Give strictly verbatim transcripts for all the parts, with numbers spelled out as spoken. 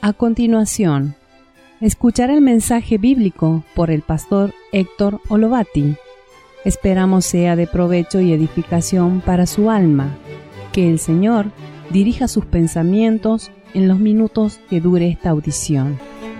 A continuación, escuchar el mensaje bíblico por el pastor Héctor Olovati. Esperamos sea de provecho y edificación para su alma. Que el Señor dirija sus pensamientos en los minutos que dure esta audición.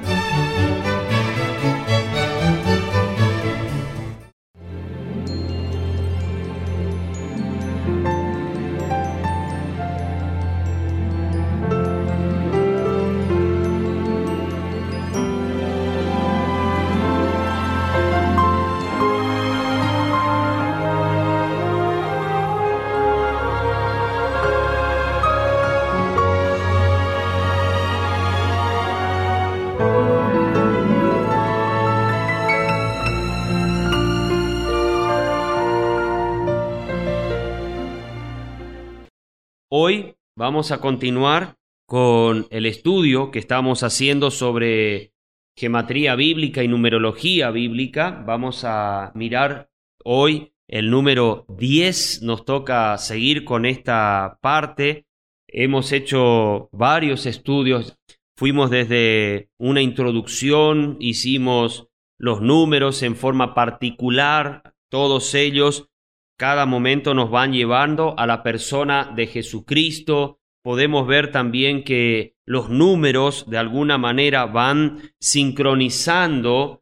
Hoy vamos a continuar con el estudio que estamos haciendo sobre gematría bíblica y numerología bíblica. Vamos a mirar hoy el número diez. Nos toca seguir con esta parte. Hemos hecho varios estudios. Fuimos desde una introducción, hicimos los números en forma particular, todos ellos. Cada momento nos van llevando a la persona de Jesucristo. Podemos ver también que los números de alguna manera van sincronizando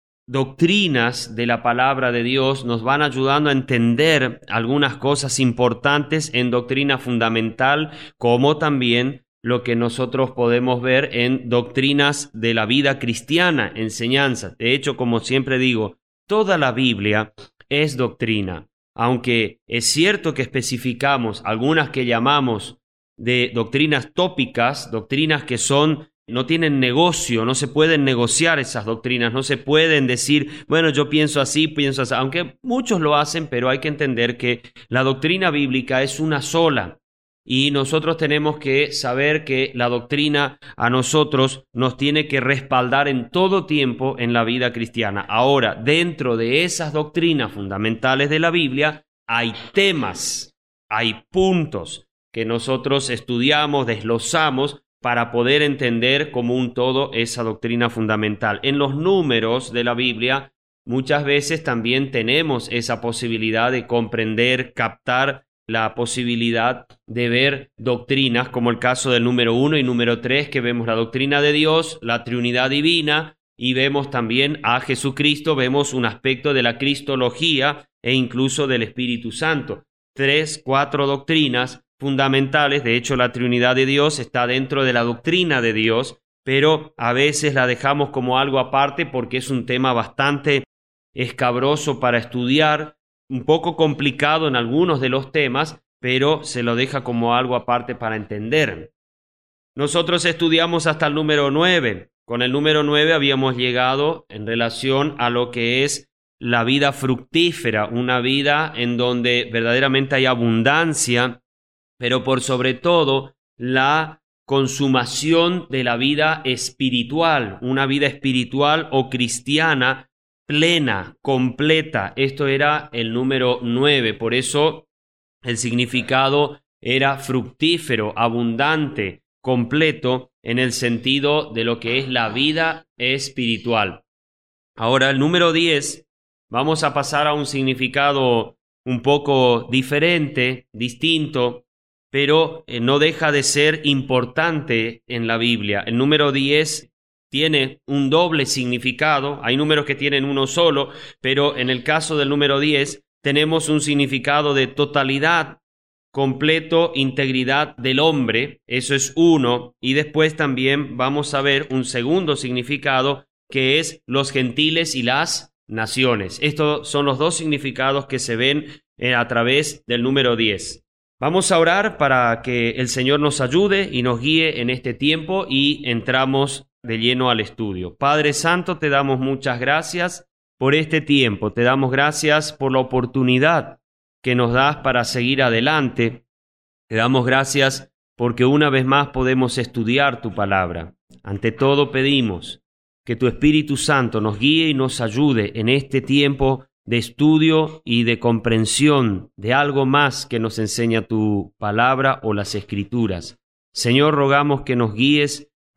doctrinas de la palabra de Dios, nos van ayudando a entender algunas cosas importantes en doctrina fundamental, como también lo que nosotros podemos ver en doctrinas de la vida cristiana, enseñanzas. De hecho, como siempre digo, toda la Biblia es doctrina. Aunque es cierto que especificamos algunas que llamamos de doctrinas tópicas, doctrinas que son, no tienen negocio, no se pueden negociar esas doctrinas, no se pueden decir, bueno, yo pienso así, pienso así, aunque muchos lo hacen, pero hay que entender que la doctrina bíblica es una sola y nosotros tenemos que saber que la doctrina a nosotros nos tiene que respaldar en todo tiempo en la vida cristiana. Ahora, dentro de esas doctrinas fundamentales de la Biblia, hay temas, hay puntos que nosotros estudiamos, desglosamos para poder entender como un todo esa doctrina fundamental. En los números de la Biblia, muchas veces también tenemos esa posibilidad de comprender, captar la posibilidad de ver doctrinas, como el caso del número uno y número tres, que vemos la doctrina de Dios, la Trinidad divina, y vemos también a Jesucristo, vemos un aspecto de la cristología e incluso del Espíritu Santo. Tres, cuatro doctrinas fundamentales. De hecho, la Trinidad de Dios está dentro de la doctrina de Dios, pero a veces la dejamos como algo aparte porque es un tema bastante escabroso para estudiar, un poco complicado en algunos de los temas, pero se lo deja como algo aparte para entender. Nosotros estudiamos hasta el número nueve. Con el número nueve habíamos llegado en relación a lo que es la vida fructífera, una vida en donde verdaderamente hay abundancia, pero por sobre todo la consumación de la vida espiritual, una vida espiritual o cristiana plena, completa. Esto era el número nueve, por eso el significado era fructífero, abundante, completo, en el sentido de lo que es la vida espiritual. Ahora, el número diez, vamos a pasar a un significado un poco diferente, distinto, pero eh, no deja de ser importante en la Biblia. El número diez tiene un doble significado. Hay números que tienen uno solo, pero en el caso del número diez tenemos un significado de totalidad, completo, integridad del hombre. Eso es uno. Y después también vamos a ver un segundo significado que es los gentiles y las naciones. Estos son los dos significados que se ven eh, a través del número diez. Vamos a orar para que el Señor nos ayude y nos guíe en este tiempo y entramos de lleno al estudio. Padre Santo, te damos muchas gracias por este tiempo. Te damos gracias por la oportunidad que nos das para seguir adelante. Te damos gracias porque una vez más podemos estudiar tu palabra. Ante todo pedimos que tu Espíritu Santo nos guíe y nos ayude en este tiempo de estudio y de comprensión de algo más que nos enseña tu palabra o las Escrituras. Señor, rogamos que nos guíes,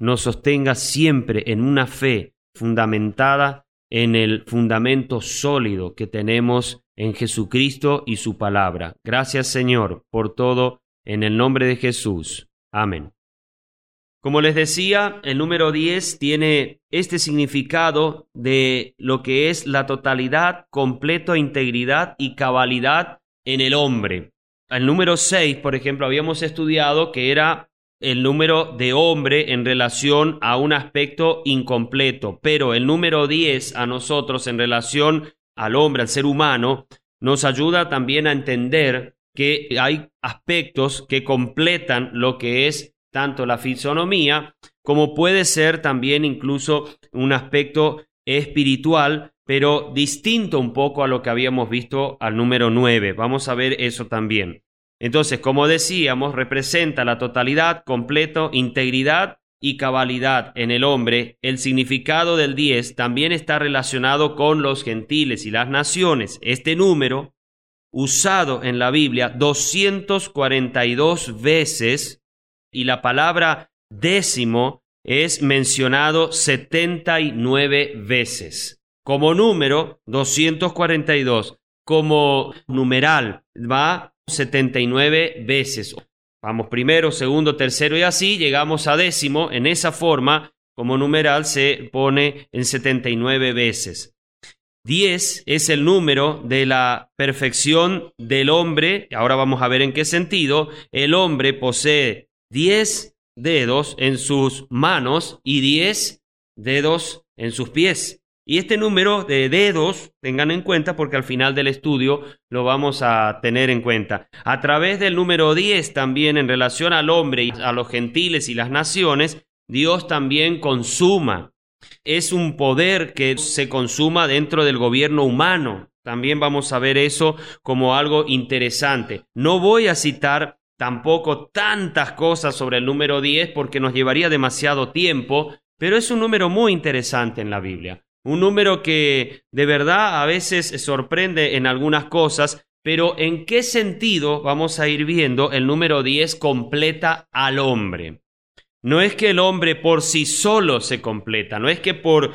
nos sostenga siempre en una fe fundamentada en el fundamento sólido que tenemos en Jesucristo y su palabra. Gracias, Señor, por todo, en el nombre de Jesús. Amén. Como les decía, el número diez tiene este significado de lo que es la totalidad, completa integridad y cabalidad en el hombre. El número seis, por ejemplo, habíamos estudiado que era el número de hombre en relación a un aspecto incompleto, pero el número diez a nosotros en relación al hombre, al ser humano, nos ayuda también a entender que hay aspectos que completan lo que es tanto la fisonomía como puede ser también incluso un aspecto espiritual, pero distinto un poco a lo que habíamos visto al número nueve. Vamos a ver eso también. Entonces, como decíamos, representa la totalidad, completo, integridad y cabalidad en el hombre. El significado del diez también está relacionado con los gentiles y las naciones. Este número, usado en la Biblia doscientas cuarenta y dos veces, y la palabra décimo es mencionado setenta y nueve veces. Como número, doscientas cuarenta y dos. Como numeral, va setenta y nueve veces. Vamos primero, segundo, tercero y así llegamos a décimo. En esa forma, como numeral, se pone en setenta y nueve veces. diez es el número de la perfección del hombre. Ahora vamos a ver en qué sentido. El hombre posee diez dedos en sus manos y diez dedos en sus pies. Y este número de dedos, tengan en cuenta porque al final del estudio lo vamos a tener en cuenta. A través del número diez también en relación al hombre y a los gentiles y las naciones, Dios también consuma. Es un poder que se consuma dentro del gobierno humano. También vamos a ver eso como algo interesante. No voy a citar tampoco tantas cosas sobre el número diez porque nos llevaría demasiado tiempo, pero es un número muy interesante en la Biblia. Un número que de verdad a veces sorprende en algunas cosas, pero ¿en qué sentido vamos a ir viendo el número diez completa al hombre? No es que el hombre por sí solo se completa, no es que por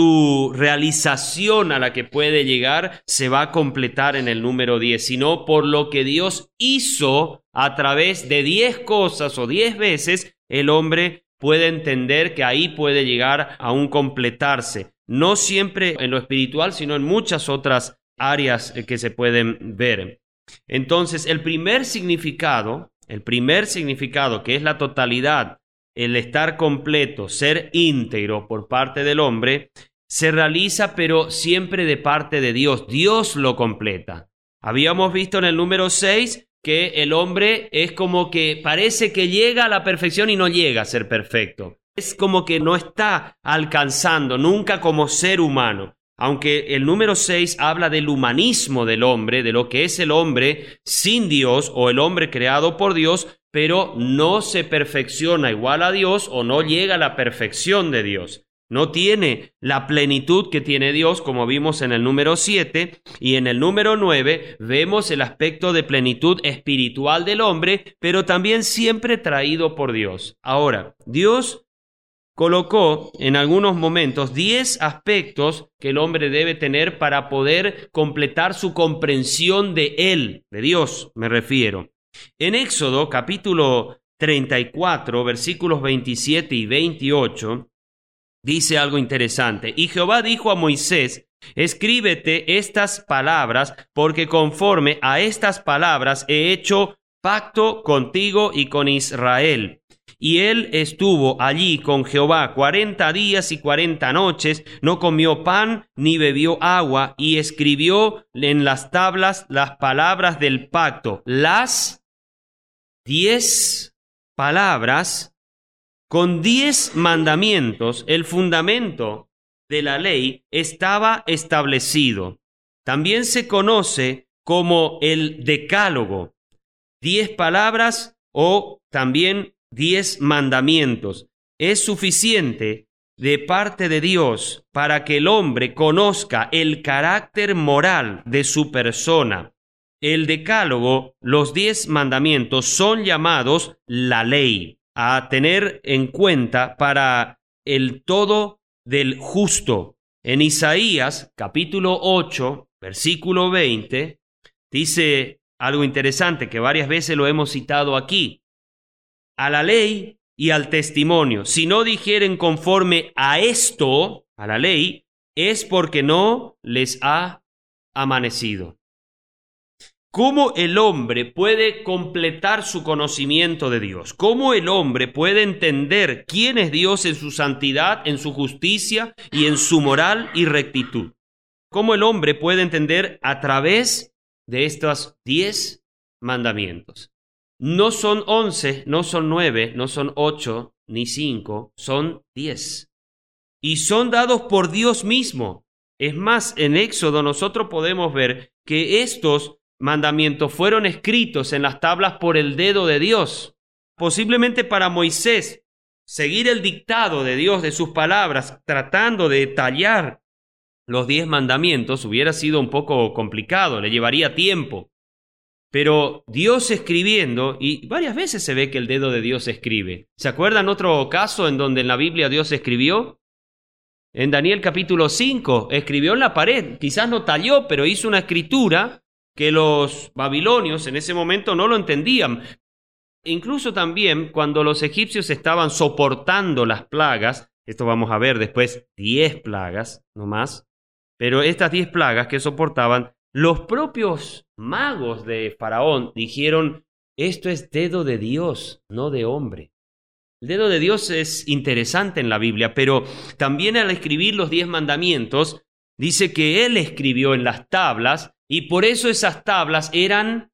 su realización a la que puede llegar se va a completar en el número diez, sino por lo que Dios hizo a través de diez cosas o diez veces, el hombre puede entender que ahí puede llegar a un completarse. No siempre en lo espiritual, sino en muchas otras áreas que se pueden ver. Entonces, el primer significado, el primer significado que es la totalidad, el estar completo, ser íntegro por parte del hombre, se realiza pero siempre de parte de Dios. Dios lo completa. Habíamos visto en el número seis que el hombre es como que parece que llega a la perfección y no llega a ser perfecto. Es como que no está alcanzando nunca como ser humano. Aunque el número seis habla del humanismo del hombre, de lo que es el hombre sin Dios o el hombre creado por Dios, pero no se perfecciona igual a Dios o no llega a la perfección de Dios. No tiene la plenitud que tiene Dios, como vimos en el número siete, y en el número nueve vemos el aspecto de plenitud espiritual del hombre, pero también siempre traído por Dios. Ahora, Dios colocó en algunos momentos diez aspectos que el hombre debe tener para poder completar su comprensión de Él, de Dios me refiero. En Éxodo capítulo treinta y cuatro, versículos veintisiete y veintiocho, dice algo interesante. Y Jehová dijo a Moisés: escríbete estas palabras, porque conforme a estas palabras he hecho pacto contigo y con Israel. Y él estuvo allí con Jehová cuarenta días y cuarenta noches, no comió pan ni bebió agua, y escribió en las tablas las palabras del pacto, las diez palabras con diez mandamientos. El fundamento de la ley estaba establecido. También se conoce como el decálogo, diez palabras o también diez mandamientos. Es suficiente de parte de Dios para que el hombre conozca el carácter moral de su persona. El decálogo, los diez mandamientos, son llamados la ley. a tener en cuenta para el todo del justo. En Isaías, capítulo ocho, versículo veinte, dice algo interesante que varias veces lo hemos citado aquí. A la ley y al testimonio, si no dijeren conforme a esto, a la ley, es porque no les ha amanecido. ¿Cómo el hombre puede completar su conocimiento de Dios? ¿Cómo el hombre puede entender quién es Dios en su santidad, en su justicia y en su moral y rectitud? ¿Cómo el hombre puede entender a través de estos diez mandamientos? No son once, no son nueve, no son ocho, ni cinco, son diez. Y son dados por Dios mismo. Es más, en Éxodo nosotros podemos ver que estos mandamientos fueron escritos en las tablas por el dedo de Dios. Posiblemente para Moisés, seguir el dictado de Dios, de sus palabras, tratando de detallar los diez mandamientos, hubiera sido un poco complicado, le llevaría tiempo. Pero Dios escribiendo, y varias veces se ve que el dedo de Dios escribe. ¿Se acuerdan otro caso en donde en la Biblia Dios escribió? En Daniel capítulo cinco, escribió en la pared, quizás no talló, pero hizo una escritura que los babilonios en ese momento no lo entendían. Incluso también cuando los egipcios estaban soportando las plagas, esto vamos a ver después, diez plagas, no más, pero estas diez plagas que soportaban, los propios magos de Faraón dijeron, esto es dedo de Dios, no de hombre. El dedo de Dios es interesante en la Biblia, pero también al escribir los diez mandamientos, dice que Él escribió en las tablas, y por eso esas tablas eran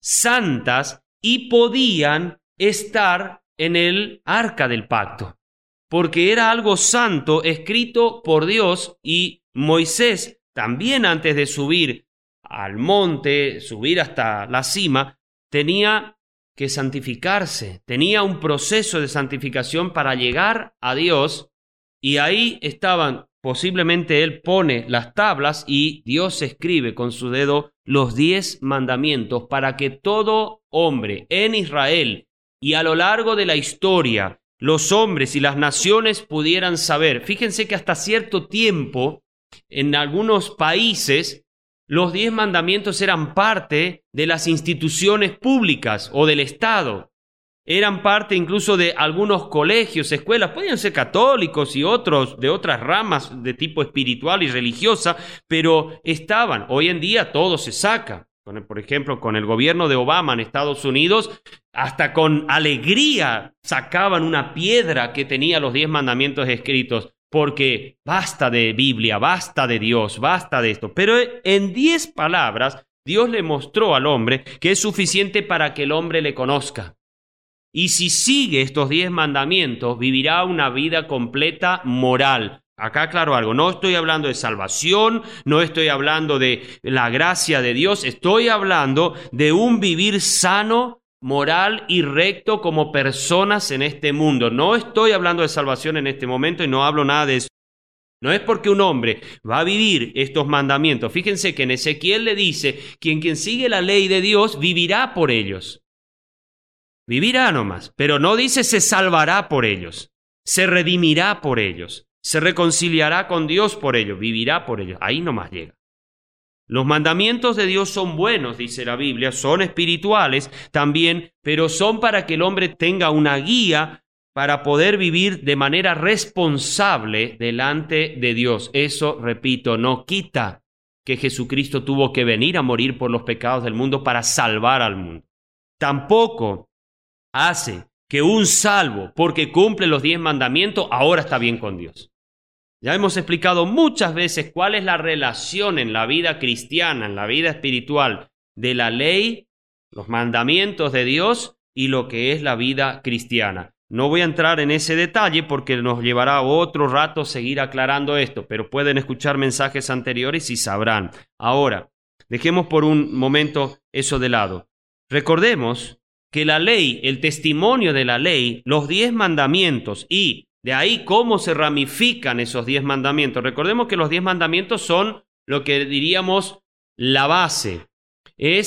santas y podían estar en el arca del pacto, porque era algo santo escrito por Dios, y Moisés también antes de subir al monte, subir hasta la cima, tenía que santificarse, tenía un proceso de santificación para llegar a Dios, y ahí estaban. Posiblemente él pone las tablas y Dios escribe con su dedo los diez mandamientos para que todo hombre en Israel y a lo largo de la historia, los hombres y las naciones pudieran saber. Fíjense que hasta cierto tiempo, en algunos países, los diez mandamientos eran parte de las instituciones públicas o del Estado. Eran parte incluso de algunos colegios, escuelas, podían ser católicos y otros de otras ramas de tipo espiritual y religiosa, pero estaban. Hoy en día todo se saca. Por ejemplo, con el gobierno de Obama en Estados Unidos, hasta con alegría sacaban una piedra que tenía los diez mandamientos escritos, porque basta de Biblia, basta de Dios, basta de esto. Pero en diez palabras, Dios le mostró al hombre que es suficiente para que el hombre le conozca. Y si sigue estos diez mandamientos, vivirá una vida completa moral. Acá aclaro algo, no estoy hablando de salvación, no estoy hablando de la gracia de Dios, estoy hablando de un vivir sano, moral y recto como personas en este mundo. No estoy hablando de salvación en este momento y no hablo nada de eso. No es porque un hombre va a vivir estos mandamientos. Fíjense que en Ezequiel le dice, quien quien sigue la ley de Dios vivirá por ellos. Vivirá nomás, pero no dice se salvará por ellos, se redimirá por ellos, se reconciliará con Dios por ellos, vivirá por ellos. Ahí nomás llega. Los mandamientos de Dios son buenos, dice la Biblia, son espirituales también, pero son para que el hombre tenga una guía para poder vivir de manera responsable delante de Dios. Eso, repito, no quita que Jesucristo tuvo que venir a morir por los pecados del mundo para salvar al mundo. Tampoco hace que un salvo, porque cumple los diez mandamientos, ahora está bien con Dios. Ya hemos explicado muchas veces cuál es la relación en la vida cristiana, en la vida espiritual, de la ley, los mandamientos de Dios y lo que es la vida cristiana. No voy a entrar en ese detalle porque nos llevará otro rato seguir aclarando esto, pero pueden escuchar mensajes anteriores y sabrán. Ahora, dejemos por un momento eso de lado. Recordemos que la ley, el testimonio de la ley, los diez mandamientos y de ahí cómo se ramifican esos diez mandamientos. Recordemos que los diez mandamientos son lo que diríamos la base. Es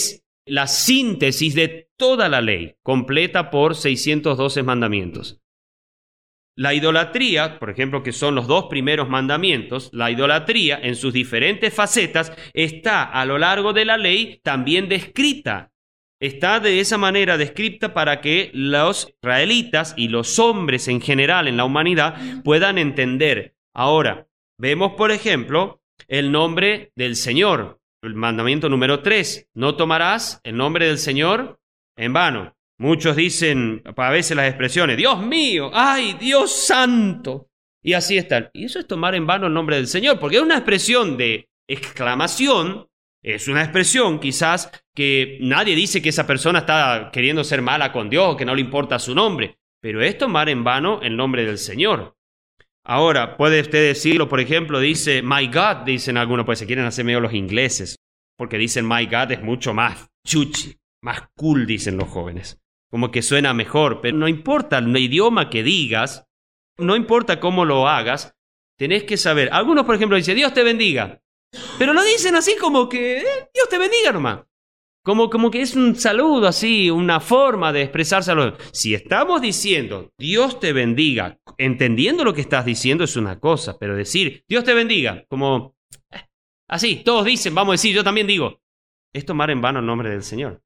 la síntesis de toda la ley, completa por seiscientos doce mandamientos. La idolatría, por ejemplo, que son los dos primeros mandamientos, la idolatría en sus diferentes facetas está a lo largo de la ley también descrita. Está de esa manera descrita para que los israelitas y los hombres en general en la humanidad puedan entender. Ahora, vemos, por ejemplo, el nombre del Señor. El mandamiento número tres, no tomarás el nombre del Señor en vano. Muchos dicen a veces las expresiones, Dios mío, ay, Dios santo. Y así están. Y eso es tomar en vano el nombre del Señor, porque es una expresión de exclamación, es una expresión quizás que nadie dice que esa persona está queriendo ser mala con Dios o que no le importa su nombre, pero es tomar en vano el nombre del Señor. Ahora, puede usted decirlo, por ejemplo, dice, my God, dicen algunos, pues se quieren hacer medio los ingleses, porque dicen my God es mucho más chuchi, más cool, dicen los jóvenes. Como que suena mejor, pero no importa el idioma que digas, no importa cómo lo hagas, tenés que saber. Algunos, por ejemplo, dicen, Dios te bendiga, pero lo dicen así como que, eh, Dios te bendiga nomás. Como, como que es un saludo así, una forma de expresarse. Si estamos diciendo, Dios te bendiga, entendiendo lo que estás diciendo es una cosa, pero decir, Dios te bendiga, como, eh, así, todos dicen, vamos a decir, yo también digo, es tomar en vano el nombre del Señor.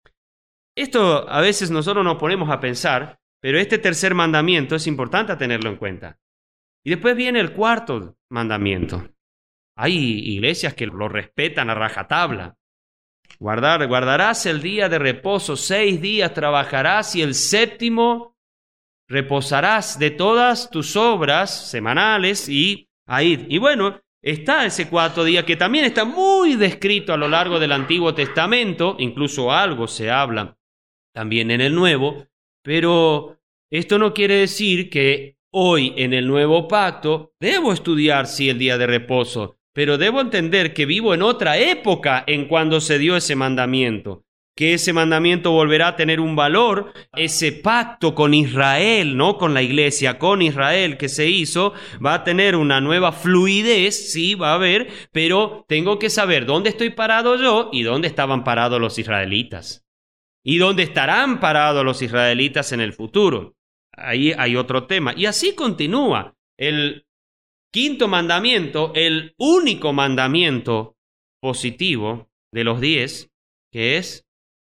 Esto a veces nosotros nos ponemos a pensar, pero este tercer mandamiento es importante tenerlo en cuenta. Y después viene el cuarto mandamiento. Hay iglesias que lo respetan a rajatabla. Guardar, guardarás el día de reposo, seis días trabajarás y el séptimo reposarás de todas tus obras semanales y ahí. Y bueno, está ese cuarto día que también está muy descrito a lo largo del Antiguo Testamento, incluso algo se habla también en el Nuevo, pero esto no quiere decir que hoy en el Nuevo Pacto debo estudiar sí el día de reposo, pero debo entender que vivo en otra época en cuando se dio ese mandamiento, que ese mandamiento volverá a tener un valor, ese pacto con Israel, no con la iglesia, con Israel que se hizo, va a tener una nueva fluidez, sí, va a haber, pero tengo que saber dónde estoy parado yo y dónde estaban parados los israelitas. Y dónde estarán parados los israelitas en el futuro. Ahí hay otro tema. Y así continúa. El quinto mandamiento, el único mandamiento positivo de los diez, que es...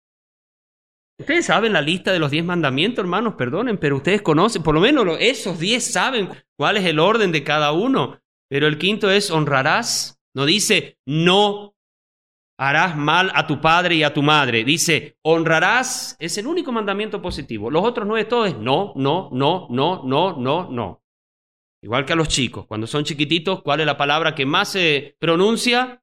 Ustedes saben la lista de los diez mandamientos, hermanos, perdonen, pero ustedes conocen, por lo menos esos diez saben cuál es el orden de cada uno. Pero el quinto es honrarás. No dice no harás mal a tu padre y a tu madre. Dice, honrarás, es el único mandamiento positivo. Los otros nueve, todo es no, no, no, no, no, no, no. Igual que a los chicos, cuando son chiquititos, ¿cuál es la palabra que más se pronuncia?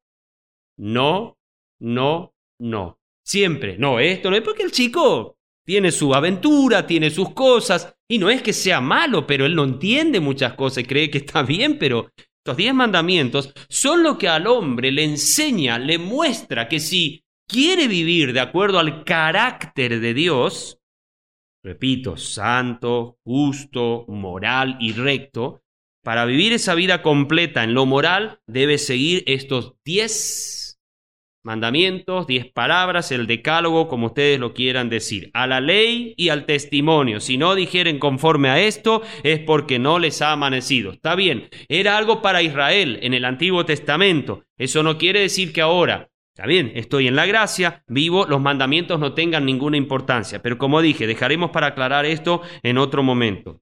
No, no, no. Siempre, no, esto no es porque el chico tiene su aventura, tiene sus cosas, y no es que sea malo, pero él no entiende muchas cosas y cree que está bien, pero... Estos diez mandamientos son lo que al hombre le enseña, le muestra que si quiere vivir de acuerdo al carácter de Dios, repito, santo, justo, moral y recto, para vivir esa vida completa en lo moral, debe seguir estos diez mandamientos, diez palabras, el decálogo, como ustedes lo quieran decir, a la ley y al testimonio. Si no dijeren conforme a esto, es porque no les ha amanecido. Está bien, era algo para Israel en el Antiguo Testamento. Eso no quiere decir que ahora, está bien, estoy en la gracia, vivo, los mandamientos no tengan ninguna importancia. Pero como dije, dejaremos para aclarar esto en otro momento.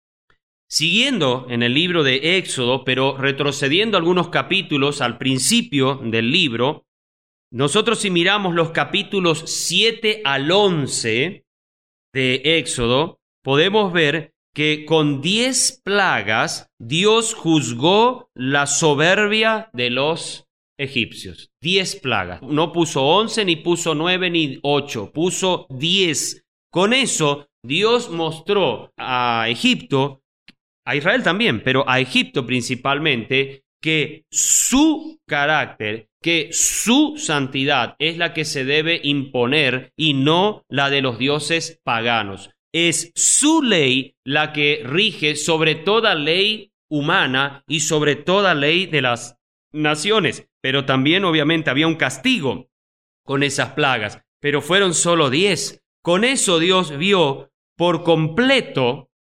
Siguiendo en el libro de Éxodo, pero retrocediendo algunos capítulos al principio del libro, nosotros si miramos los capítulos siete al once de Éxodo, podemos ver que con diez plagas Dios juzgó la soberbia de los egipcios. Diez plagas. No puso once, ni puso nueve, ni ocho. Puso diez. Con eso Dios mostró a Egipto, a Israel también, pero a Egipto principalmente, que su carácter, que su santidad es la que se debe imponer y no la de los dioses paganos. Es su ley la que rige sobre toda ley humana y sobre toda ley de las naciones. Pero también obviamente había un castigo con esas plagas. pero fueron solo diez. Con eso Dios vio por completo,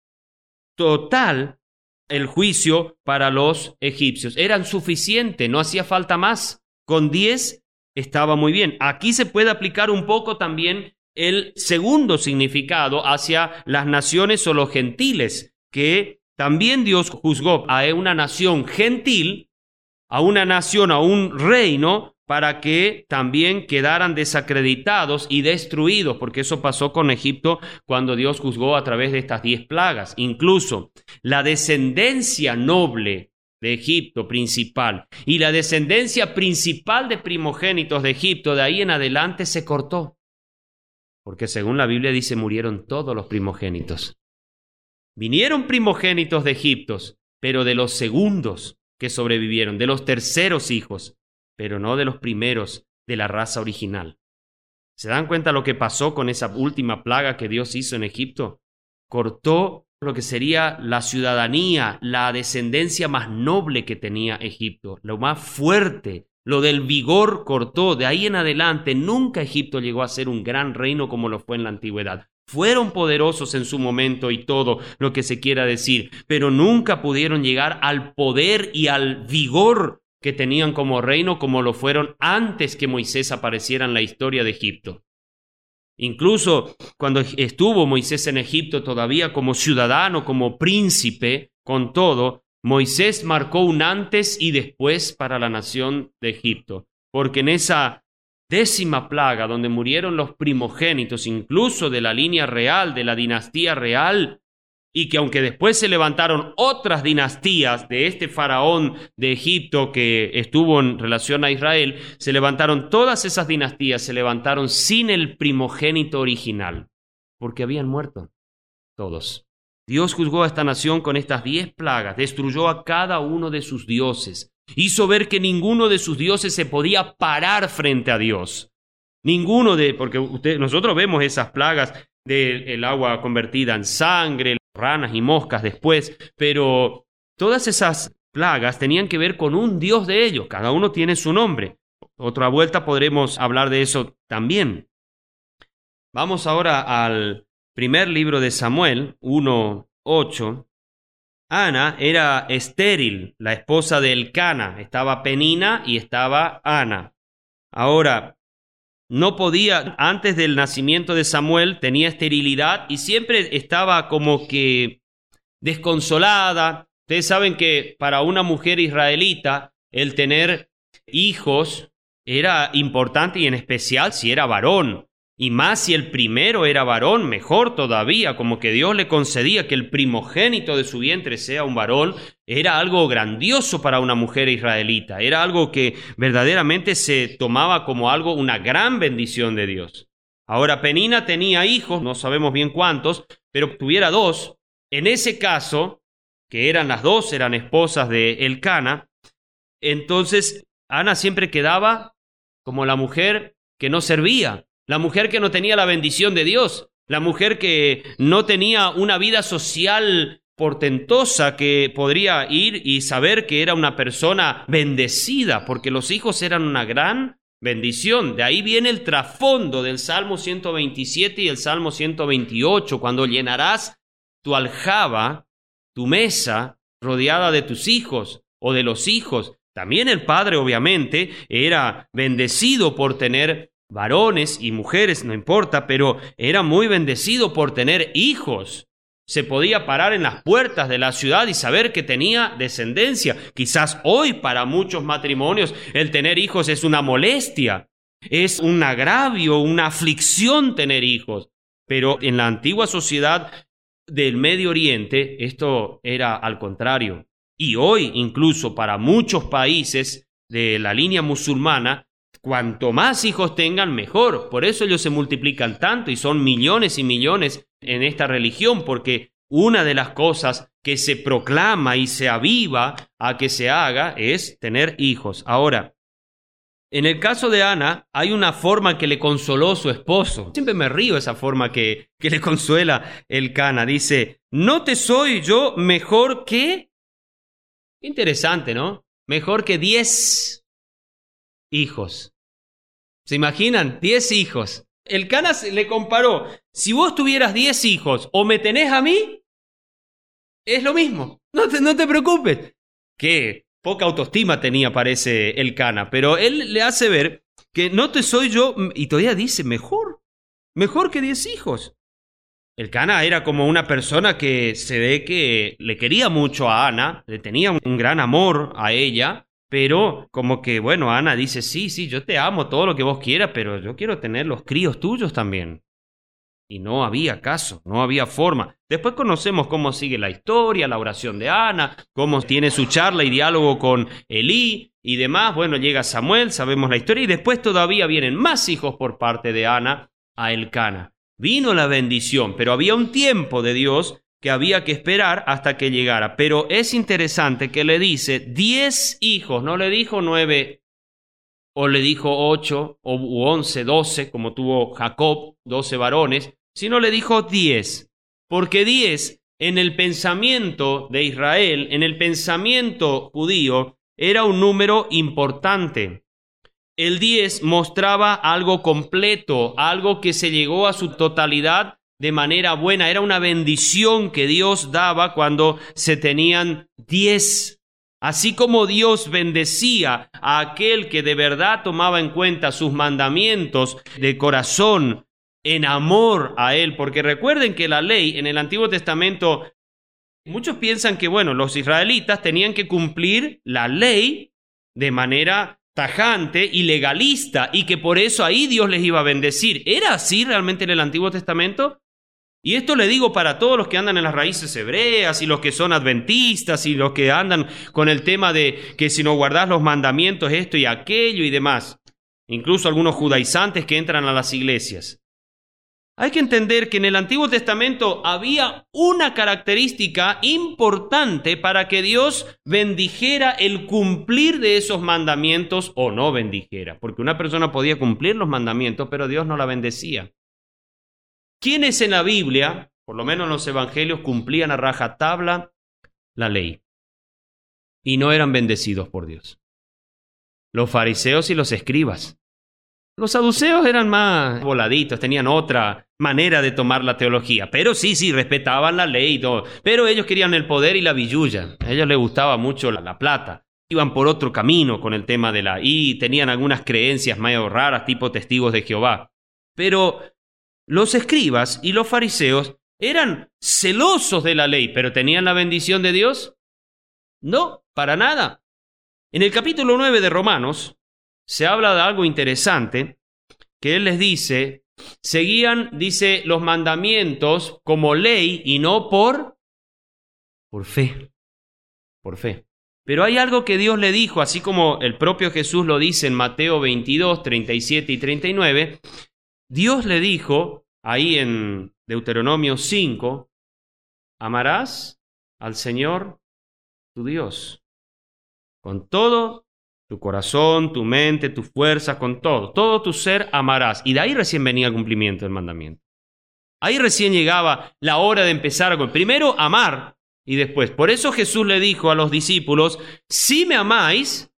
total, el juicio para los egipcios. Eran suficientes, no hacía falta más. Con diez estaba muy bien. Aquí se puede aplicar un poco también el segundo significado hacia las naciones o los gentiles, que también Dios juzgó a una nación gentil, a una nación, a un reino, para que también quedaran desacreditados y destruidos, porque eso pasó con Egipto cuando Dios juzgó a través de estas diez plagas. Incluso la descendencia noble de Egipto principal y la descendencia principal de primogénitos de Egipto, de ahí en adelante se cortó. Porque según la Biblia dice, murieron todos los primogénitos. Vinieron primogénitos de Egipto, pero de los segundos que sobrevivieron, de los terceros hijos, pero no de los primeros de la raza original. ¿Se dan cuenta lo que pasó con esa última plaga que Dios hizo en Egipto? Cortó lo que sería la ciudadanía, la descendencia más noble que tenía Egipto, lo más fuerte, lo del vigor cortó. De ahí en adelante nunca Egipto llegó a ser un gran reino como lo fue en la antigüedad. Fueron poderosos en su momento y todo lo que se quiera decir, pero nunca pudieron llegar al poder y al vigor que tenían como reino como lo fueron antes que Moisés apareciera en la historia de Egipto. Incluso cuando estuvo Moisés en Egipto todavía como ciudadano, como príncipe, con todo, Moisés marcó un antes y después para la nación de Egipto, porque en esa décima plaga donde murieron los primogénitos, incluso de la línea real, de la dinastía real, y que aunque después se levantaron otras dinastías de este faraón de Egipto que estuvo en relación a Israel, se levantaron todas esas dinastías, se levantaron sin el primogénito original, porque habían muerto todos. Dios juzgó a esta nación con estas diez plagas, destruyó a cada uno de sus dioses, hizo ver que ninguno de sus dioses se podía parar frente a Dios. Ninguno de, porque usted, nosotros vemos esas plagas del agua convertida en sangre, ranas y moscas después, pero todas esas plagas tenían que ver con un Dios de ellos, cada uno tiene su nombre. Otra vuelta podremos hablar de eso también. Vamos ahora al primer libro de Samuel, uno ocho. Ana era estéril, la esposa de Elcana, estaba Penina y estaba Ana. Ahora, no podía, antes del nacimiento de Samuel, tenía esterilidad y siempre estaba como que desconsolada. Ustedes saben que para una mujer israelita el tener hijos era importante y en especial si era varón. Y más si el primero era varón, mejor todavía, como que Dios le concedía que el primogénito de su vientre sea un varón, era algo grandioso para una mujer israelita, era algo que verdaderamente se tomaba como algo, una gran bendición de Dios. Ahora, Penina tenía hijos, no sabemos bien cuántos, pero tuviera dos. En ese caso, que eran las dos, eran esposas de Elcana, entonces Ana siempre quedaba como la mujer que no servía. La mujer que no tenía la bendición de Dios, la mujer que no tenía una vida social portentosa, que podría ir y saber que era una persona bendecida, porque los hijos eran una gran bendición. De ahí viene el trasfondo del Salmo ciento veintisiete y el Salmo ciento veintiocho, cuando llenarás tu aljaba, tu mesa, rodeada de tus hijos o de los hijos. También el padre, obviamente, era bendecido por tener varones y mujeres, no importa, pero era muy bendecido por tener hijos. Se podía parar en las puertas de la ciudad y saber que tenía descendencia. Quizás hoy para muchos matrimonios el tener hijos es una molestia, es un agravio, una aflicción tener hijos. Pero en la antigua sociedad del Medio Oriente esto era al contrario. Y hoy incluso para muchos países de la línea musulmana, cuanto más hijos tengan, mejor. Por eso ellos se multiplican tanto y son millones y millones en esta religión, porque una de las cosas que se proclama y se aviva a que se haga es tener hijos. Ahora, en el caso de Ana, hay una forma que le consoló su esposo. Siempre me río esa forma que, que le consuela Elcana. Dice, ¿no te soy yo mejor que? Interesante, ¿no? Mejor que diez hijos. ¿Se imaginan? Diez hijos. El Cana le comparó, si vos tuvieras diez hijos o me tenés a mí, es lo mismo, no te, no te preocupes. Qué poca autoestima tenía, parece el Cana, pero él le hace ver que no te soy yo, y todavía dice, mejor, mejor que diez hijos. El Cana era como una persona que se ve que le quería mucho a Ana, le tenía un gran amor a ella, pero como que, bueno, Ana dice, sí, sí, yo te amo, todo lo que vos quieras, pero yo quiero tener los críos tuyos también. Y no había caso, no había forma. Después conocemos cómo sigue la historia, la oración de Ana, cómo tiene su charla y diálogo con Elí y demás. Bueno, llega Samuel, sabemos la historia, y después todavía vienen más hijos por parte de Ana a Elcana. Vino la bendición, pero había un tiempo de Dios que había que esperar hasta que llegara. Pero es interesante que le dice diez hijos, no le dijo nueve, o le dijo ocho, o once, doce, como tuvo Jacob, doce varones, sino le dijo diez, porque diez en el pensamiento de Israel, en el pensamiento judío, era un número importante. El diez mostraba algo completo, algo que se llegó a su totalidad de manera buena. Era una bendición que Dios daba cuando se tenían diez. Así como Dios bendecía a aquel que de verdad tomaba en cuenta sus mandamientos de corazón, en amor a Él. Porque recuerden que la ley en el Antiguo Testamento, muchos piensan que, bueno, los israelitas tenían que cumplir la ley de manera tajante y legalista, y que por eso ahí Dios les iba a bendecir. ¿Era así realmente en el Antiguo Testamento? Y esto le digo para todos los que andan en las raíces hebreas y los que son adventistas y los que andan con el tema de que si no guardás los mandamientos esto y aquello y demás. Incluso algunos judaizantes que entran a las iglesias. Hay que entender que en el Antiguo Testamento había una característica importante para que Dios bendijera el cumplir de esos mandamientos o no bendijera, porque una persona podía cumplir los mandamientos, pero Dios no la bendecía. ¿Quiénes en la Biblia, por lo menos en los evangelios, cumplían a rajatabla la ley y no eran bendecidos por Dios? Los fariseos y los escribas. Los saduceos eran más voladitos, tenían otra manera de tomar la teología, pero sí, sí, respetaban la ley y todo, pero ellos querían el poder y la billulla, a ellos les gustaba mucho la, la plata, iban por otro camino con el tema de la... y tenían algunas creencias medio raras, tipo testigos de Jehová, pero los escribas y los fariseos eran celosos de la ley, pero ¿tenían la bendición de Dios? No, para nada. En el capítulo nueve de Romanos se habla de algo interesante, que él les dice, seguían, dice, los mandamientos como ley y no por, por fe, por fe. Pero hay algo que Dios le dijo, así como el propio Jesús lo dice en Mateo veintidós, treinta y siete y treinta y nueve, Dios le dijo, ahí en Deuteronomio cinco, amarás al Señor tu Dios con todo tu corazón, tu mente, tu fuerza, con todo. Todo tu ser amarás. Y de ahí recién venía el cumplimiento del mandamiento. Ahí recién llegaba la hora de empezar con primero amar y después. Por eso Jesús le dijo a los discípulos, si me amáis,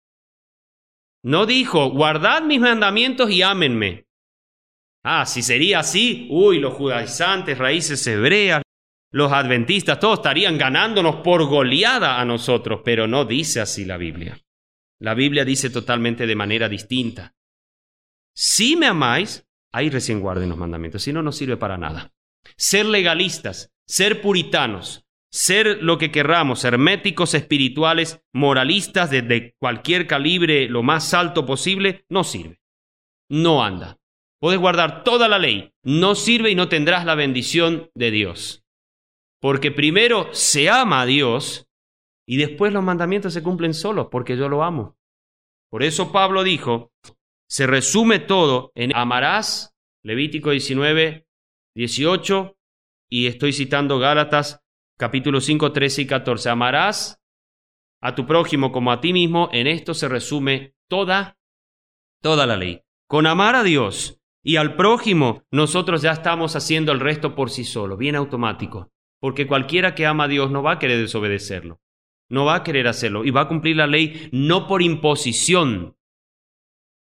no dijo, guardad mis mandamientos y ámenme. Ah, si sería así, uy, los judaizantes, raíces hebreas, los adventistas, todos estarían ganándonos por goleada a nosotros, pero no dice así la Biblia. La Biblia dice totalmente de manera distinta. Si me amáis, ahí recién guarden los mandamientos, si no, no sirve para nada. Ser legalistas, ser puritanos, ser lo que querramos, herméticos espirituales, moralistas de, de cualquier calibre, lo más alto posible, no sirve. No anda. Puedes guardar toda la ley, no sirve y no tendrás la bendición de Dios. Porque primero se ama a Dios y después los mandamientos se cumplen solos porque yo lo amo. Por eso Pablo dijo, se resume todo en amarás, Levítico diecinueve, dieciocho, y estoy citando Gálatas capítulo cinco, trece y catorce. Amarás a tu prójimo como a ti mismo, en esto se resume toda, toda la ley. Con amar a Dios y al prójimo, nosotros ya estamos haciendo el resto por sí solo, bien automático. Porque cualquiera que ama a Dios no va a querer desobedecerlo. No va a querer hacerlo y va a cumplir la ley no por imposición,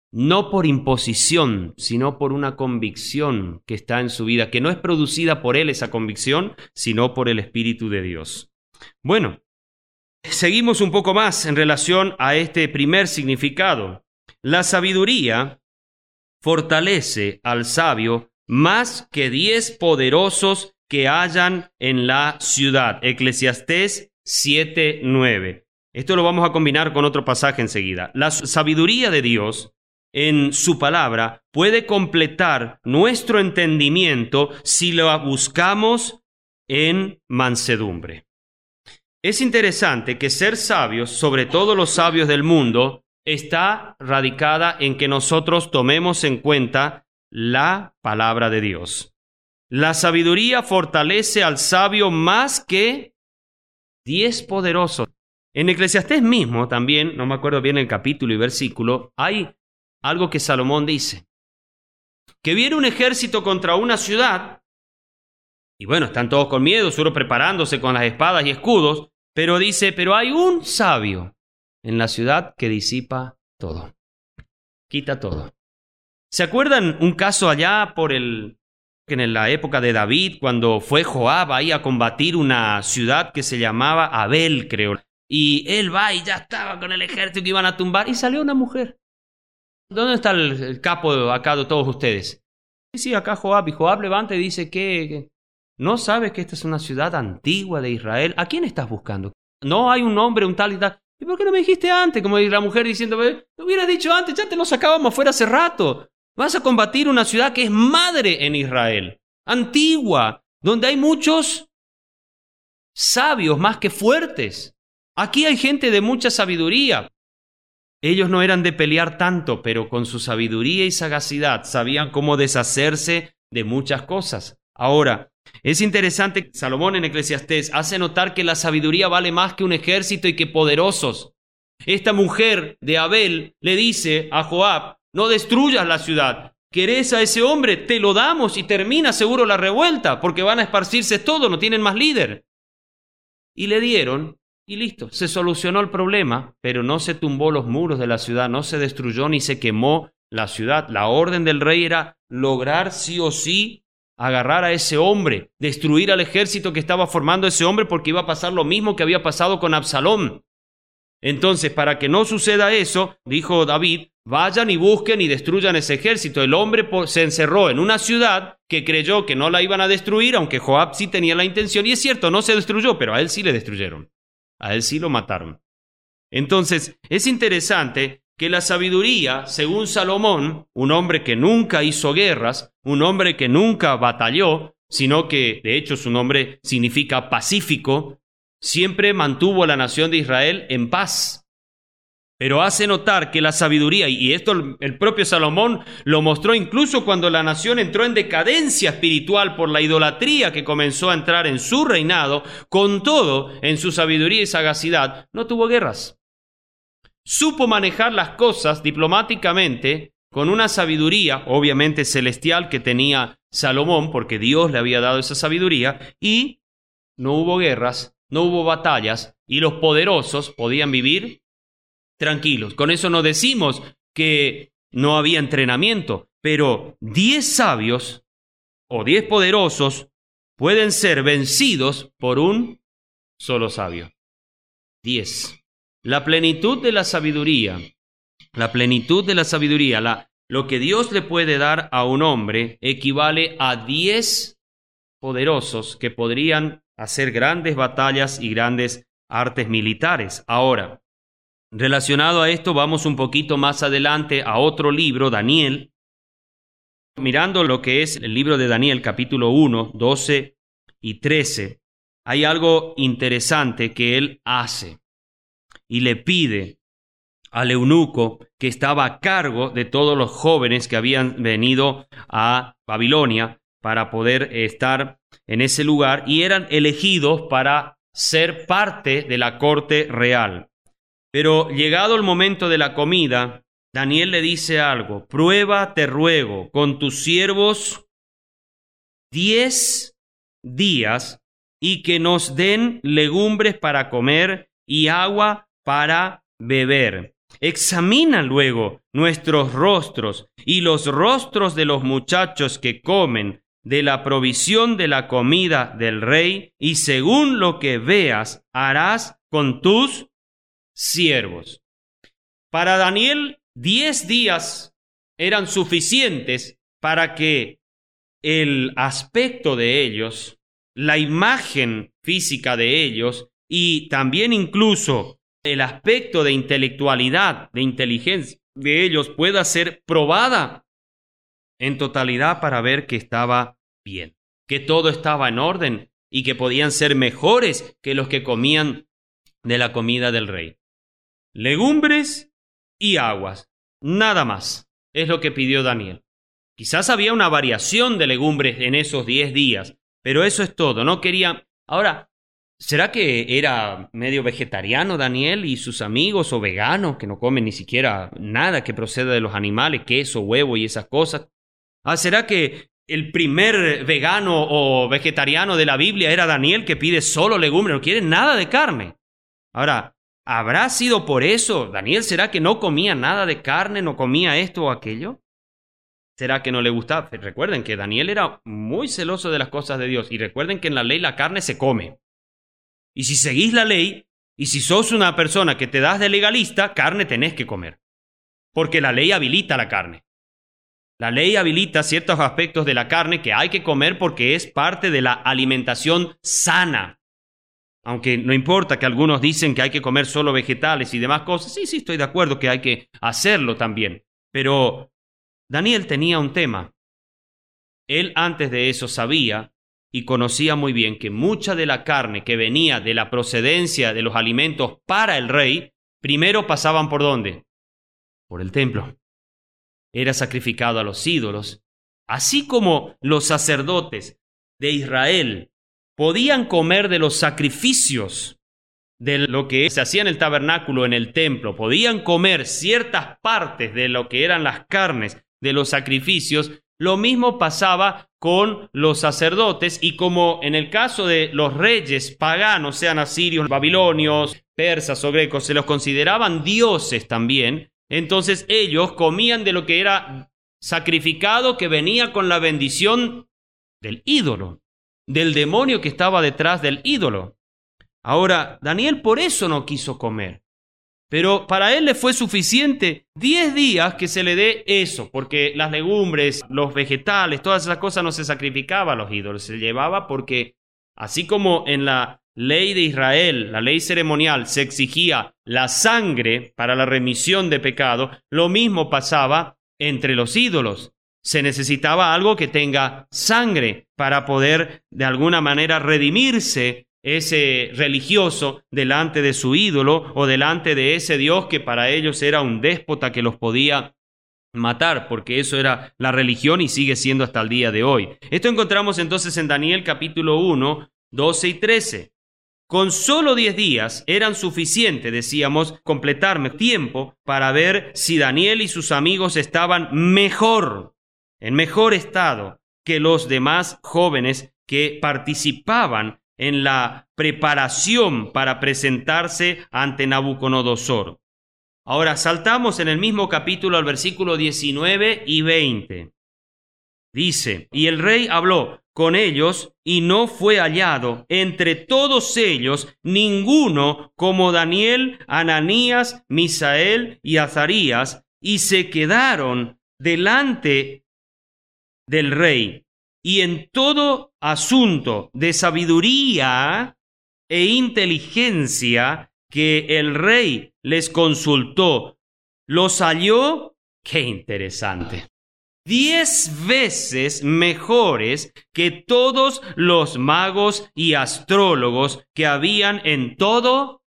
no por imposición, sino por una convicción que está en su vida, que no es producida por él esa convicción, sino por el Espíritu de Dios. Bueno, seguimos un poco más en relación a este primer significado. La sabiduría fortalece al sabio más que diez poderosos que hayan en la ciudad. Eclesiastés siete nueve. Esto lo vamos a combinar con otro pasaje enseguida. La sabiduría de Dios en su palabra puede completar nuestro entendimiento si lo buscamos en mansedumbre. Es interesante que ser sabios, sobre todo los sabios del mundo, está radicada en que nosotros tomemos en cuenta la palabra de Dios. La sabiduría fortalece al sabio más que diez poderosos. En Eclesiastés mismo también, no me acuerdo bien el capítulo y versículo, hay algo que Salomón dice. Que viene un ejército contra una ciudad, y bueno, están todos con miedo, seguro preparándose con las espadas y escudos, pero dice, pero hay un sabio en la ciudad que disipa todo, quita todo. ¿Se acuerdan un caso allá por el, en la época de David, cuando fue Joab ahí a combatir una ciudad que se llamaba Abel, creo? Y él va y ya estaba con el ejército que iban a tumbar, y salió una mujer. ¿Dónde está el, el capo acá de todos ustedes? Sí, sí, acá Joab. Y Joab levanta y dice que ¿no sabes que esta es una ciudad antigua de Israel? ¿A quién estás buscando? No hay un hombre, un tal y tal. ¿Y por qué no me dijiste antes? Como la mujer diciendo, lo hubieras dicho antes, ya te lo sacábamos fuera hace rato. Vas a combatir una ciudad que es madre en Israel, antigua, donde hay muchos sabios más que fuertes. Aquí hay gente de mucha sabiduría. Ellos no eran de pelear tanto, pero con su sabiduría y sagacidad sabían cómo deshacerse de muchas cosas. Ahora, es interesante que Salomón en Eclesiastés hace notar que la sabiduría vale más que un ejército y que poderosos. Esta mujer de Abel le dice a Joab, no destruyas la ciudad. ¿Querés a ese hombre? Te lo damos y termina seguro la revuelta, porque van a esparcirse todo, no tienen más líder. Y le dieron, y listo, se solucionó el problema, pero no se tumbó los muros de la ciudad, no se destruyó ni se quemó la ciudad. La orden del rey era lograr sí o sí agarrar a ese hombre, destruir al ejército que estaba formando ese hombre, porque iba a pasar lo mismo que había pasado con Absalón. Entonces, para que no suceda eso, dijo David, vayan y busquen y destruyan ese ejército. El hombre se encerró en una ciudad que creyó que no la iban a destruir, aunque Joab sí tenía la intención, y es cierto, no se destruyó, pero a él sí le destruyeron. A él sí lo mataron. Entonces, es interesante que la sabiduría, según Salomón, un hombre que nunca hizo guerras, un hombre que nunca batalló, sino que, de hecho, su nombre significa pacífico, siempre mantuvo a la nación de Israel en paz. Pero hace notar que la sabiduría, y esto el propio Salomón lo mostró incluso cuando la nación entró en decadencia espiritual por la idolatría que comenzó a entrar en su reinado, con todo, en su sabiduría y sagacidad, no tuvo guerras. Supo manejar las cosas diplomáticamente con una sabiduría, obviamente celestial, que tenía Salomón, porque Dios le había dado esa sabiduría, y no hubo guerras, no hubo batallas, y los poderosos podían vivir tranquilos. Con eso no decimos que no había entrenamiento, pero diez sabios o diez poderosos pueden ser vencidos por un solo sabio. Diez. La plenitud de la sabiduría, la plenitud de la sabiduría, la, lo que Dios le puede dar a un hombre equivale a diez poderosos que podrían hacer grandes batallas y grandes artes militares. Ahora, relacionado a esto, vamos un poquito más adelante a otro libro, Daniel. Mirando lo que es el libro de Daniel, capítulo uno, doce y trece, hay algo interesante que él hace y le pide al eunuco que estaba a cargo de todos los jóvenes que habían venido a Babilonia para poder estar en ese lugar y eran elegidos para ser parte de la corte real. Pero llegado el momento de la comida, Daniel le dice algo: prueba, te ruego, con tus siervos diez días y que nos den legumbres para comer y agua para beber. Examina luego nuestros rostros y los rostros de los muchachos que comen de la provisión de la comida del rey, y según lo que veas, harás con tus siervos. Para Daniel, diez días eran suficientes para que el aspecto de ellos, la imagen física de ellos y también incluso el aspecto de intelectualidad, de inteligencia de ellos pueda ser probada en totalidad para ver que estaba bien, que todo estaba en orden y que podían ser mejores que los que comían de la comida del rey. Legumbres y aguas, nada más, es lo que pidió Daniel. Quizás había una variación de legumbres en esos diez días, pero eso es todo, no quería... Ahora, ¿será que era medio vegetariano Daniel y sus amigos, o veganos, que no comen ni siquiera nada que proceda de los animales, queso, huevo y esas cosas? Ah, ¿será que el primer vegano o vegetariano de la Biblia era Daniel, que pide solo legumbres, no quiere nada de carne? Ahora, ¿habrá sido por eso? ¿Daniel será que no comía nada de carne, no comía esto o aquello? ¿Será que no le gustaba? Recuerden que Daniel era muy celoso de las cosas de Dios, y recuerden que en la ley la carne se come. Y si seguís la ley, y si sos una persona que te das de legalista, carne tenés que comer, porque la ley habilita la carne. La ley habilita ciertos aspectos de la carne que hay que comer porque es parte de la alimentación sana. Aunque no importa que algunos dicen que hay que comer solo vegetales y demás cosas, sí, sí, estoy de acuerdo que hay que hacerlo también. Pero Daniel tenía un tema. Él antes de eso sabía y conocía muy bien que mucha de la carne que venía de la procedencia de los alimentos para el rey, primero pasaban ¿por dónde? Por el templo. Era sacrificado a los ídolos, así como los sacerdotes de Israel podían comer de los sacrificios de lo que se hacía en el tabernáculo, en el templo, podían comer ciertas partes de lo que eran las carnes de los sacrificios. Lo mismo pasaba con los sacerdotes, y como en el caso de los reyes paganos, sean asirios, babilonios, persas o grecos, se los consideraban dioses también, entonces ellos comían de lo que era sacrificado, que venía con la bendición del ídolo, del demonio que estaba detrás del ídolo. Ahora, Daniel por eso no quiso comer, pero para él le fue suficiente diez días que se le dé eso, porque las legumbres, los vegetales, todas esas cosas no se sacrificaban a los ídolos, se llevaba porque así como en la ley de Israel, la ley ceremonial, se exigía la sangre para la remisión de pecado, lo mismo pasaba entre los ídolos. Se necesitaba algo que tenga sangre para poder de alguna manera redimirse ese religioso delante de su ídolo o delante de ese Dios que para ellos era un déspota que los podía matar, porque eso era la religión y sigue siendo hasta el día de hoy. Esto encontramos entonces en Daniel capítulo uno, doce y trece. Con solo diez días eran suficientes, decíamos, completarme tiempo para ver si Daniel y sus amigos estaban mejor, en mejor estado que los demás jóvenes que participaban en la preparación para presentarse ante Nabucodonosor. Ahora saltamos en el mismo capítulo al versículo diecinueve y veinte. Dice, y el rey habló con ellos, y no fue hallado entre todos ellos ninguno como Daniel, Ananías, Misael y Azarías, y se quedaron delante del rey. Y en todo asunto de sabiduría e inteligencia que el rey les consultó, los halló, qué interesante, diez veces mejores que todos los magos y astrólogos que habían en todo,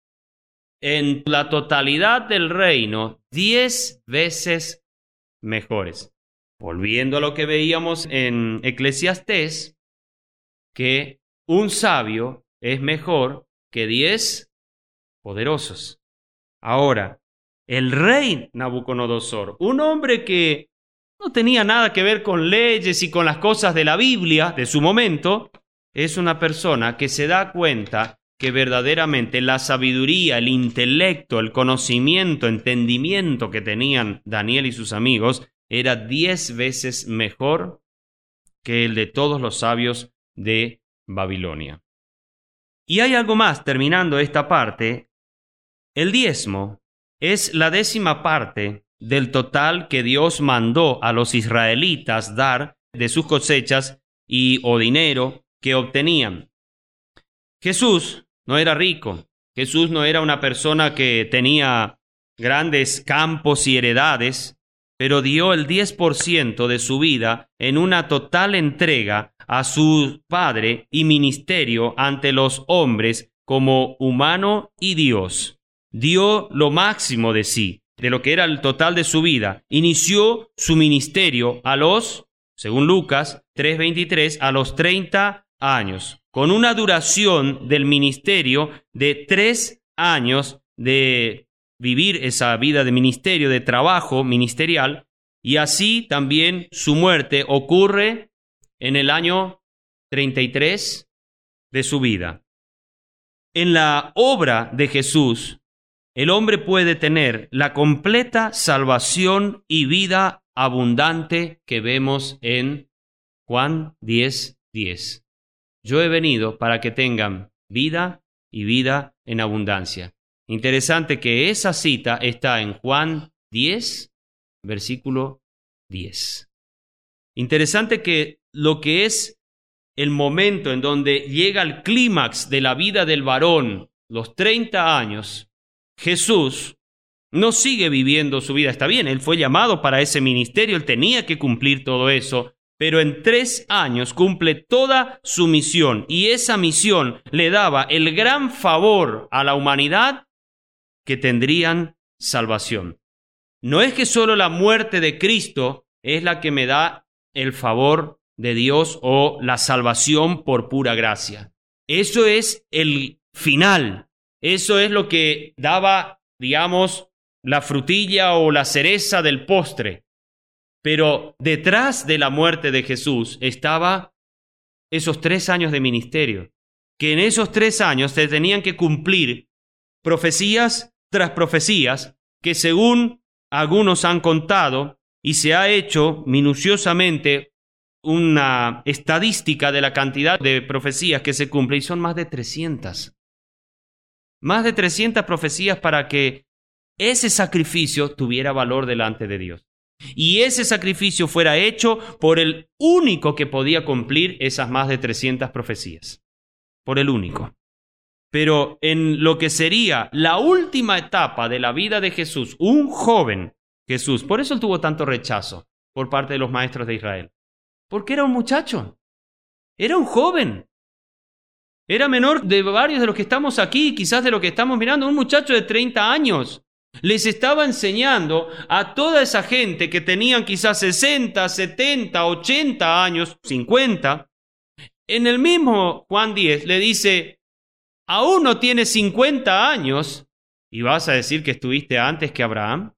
en la totalidad del reino, diez veces mejores. Volviendo a lo que veíamos en Eclesiastés, que un sabio es mejor que diez poderosos. Ahora, el rey Nabucodonosor, un hombre que no tenía nada que ver con leyes y con las cosas de la Biblia de su momento, es una persona que se da cuenta que verdaderamente la sabiduría, el intelecto, el conocimiento, entendimiento que tenían Daniel y sus amigos era diez veces mejor que el de todos los sabios de Babilonia. Y hay algo más, terminando esta parte. El diezmo es la décima parte del total que Dios mandó a los israelitas dar de sus cosechas y o dinero que obtenían. Jesús no era rico. Jesús no era una persona que tenía grandes campos y heredades, pero dio el diez por ciento de su vida en una total entrega a su Padre y ministerio ante los hombres como humano y Dios. Dio lo máximo de sí, de lo que era el total de su vida. Inició su ministerio a los, según Lucas tres veintitrés, a los treinta años, con una duración del ministerio de tres años de vivir esa vida de ministerio, de trabajo ministerial, y así también su muerte ocurre en el año treinta y tres de su vida. En la obra de Jesús, el hombre puede tener la completa salvación y vida abundante que vemos en Juan diez diez. Yo he venido para que tengan vida y vida en abundancia. Interesante que esa cita está en Juan diez, versículo diez. Interesante que lo que es el momento en donde llega el clímax de la vida del varón, los treinta años, Jesús no sigue viviendo su vida. Está bien, él fue llamado para ese ministerio, él tenía que cumplir todo eso, pero en tres años cumple toda su misión, y esa misión le daba el gran favor a la humanidad que tendrían salvación. No es que solo la muerte de Cristo es la que me da el favor de Dios o la salvación por pura gracia. Eso es el final. Eso es lo que daba, digamos, la frutilla o la cereza del postre. Pero detrás de la muerte de Jesús estaba esos tres años de ministerio, que en esos tres años se tenían que cumplir profecías tras profecías que, según algunos han contado, y se ha hecho minuciosamente una estadística de la cantidad de profecías que se cumplen, y son más de trescientas. Más de trescientas profecías para que ese sacrificio tuviera valor delante de Dios. Y ese sacrificio fuera hecho por el único que podía cumplir esas más de trescientas profecías. Por el único. Pero en lo que sería la última etapa de la vida de Jesús, un joven Jesús, por eso él tuvo tanto rechazo por parte de los maestros de Israel. Porque era un muchacho. Era un joven. Era menor de varios de los que estamos aquí, quizás de los que estamos mirando, un muchacho de treinta años. Les estaba enseñando a toda esa gente que tenían quizás sesenta, setenta, ochenta años, cincuenta. En el mismo Juan diez le dice, aún no tienes cincuenta años y vas a decir que estuviste antes que Abraham.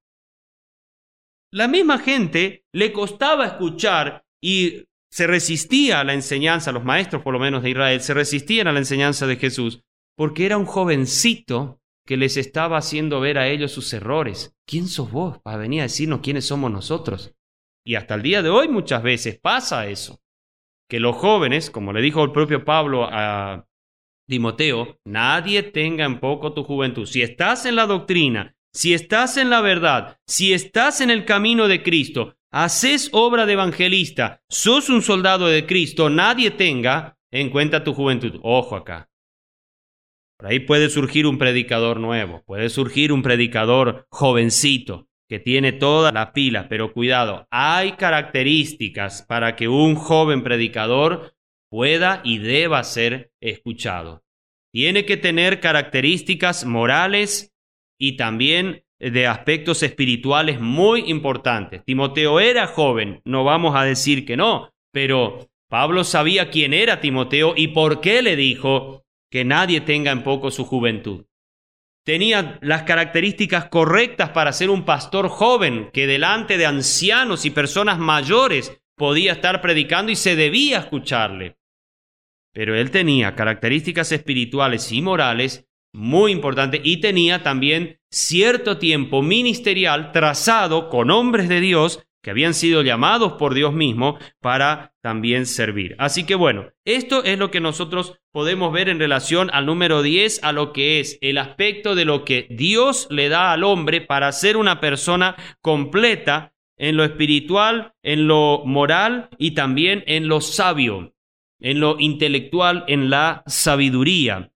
La misma gente le costaba escuchar y se resistía a la enseñanza, los maestros por lo menos de Israel, se resistían a la enseñanza de Jesús, porque era un jovencito que les estaba haciendo ver a ellos sus errores. ¿Quién sos vos para venir a decirnos quiénes somos nosotros? Y hasta el día de hoy muchas veces pasa eso, que los jóvenes, como le dijo el propio Pablo a Timoteo, nadie tenga en poco tu juventud. Si estás en la doctrina, si estás en la verdad, si estás en el camino de Cristo, haces obra de evangelista, sos un soldado de Cristo, nadie tenga en cuenta tu juventud. Ojo acá. Por ahí puede surgir un predicador nuevo, puede surgir un predicador jovencito que tiene toda la pila, pero cuidado, hay características para que un joven predicador pueda y deba ser escuchado. Tiene que tener características morales y también de aspectos espirituales muy importantes. Timoteo era joven, no vamos a decir que no, pero Pablo sabía quién era Timoteo y por qué le dijo que nadie tenga en poco su juventud. Tenía las características correctas para ser un pastor joven que delante de ancianos y personas mayores podía estar predicando y se debía escucharle. pero él tenía características espirituales y morales muy importantes y tenía también cierto tiempo ministerial trazado con hombres de Dios que habían sido llamados por Dios mismo para también servir. Así que bueno, esto es lo que nosotros podemos ver en relación al número diez, a lo que es el aspecto de lo que Dios le da al hombre para ser una persona completa en lo espiritual, en lo moral y también en lo sabio, en lo intelectual, en la sabiduría.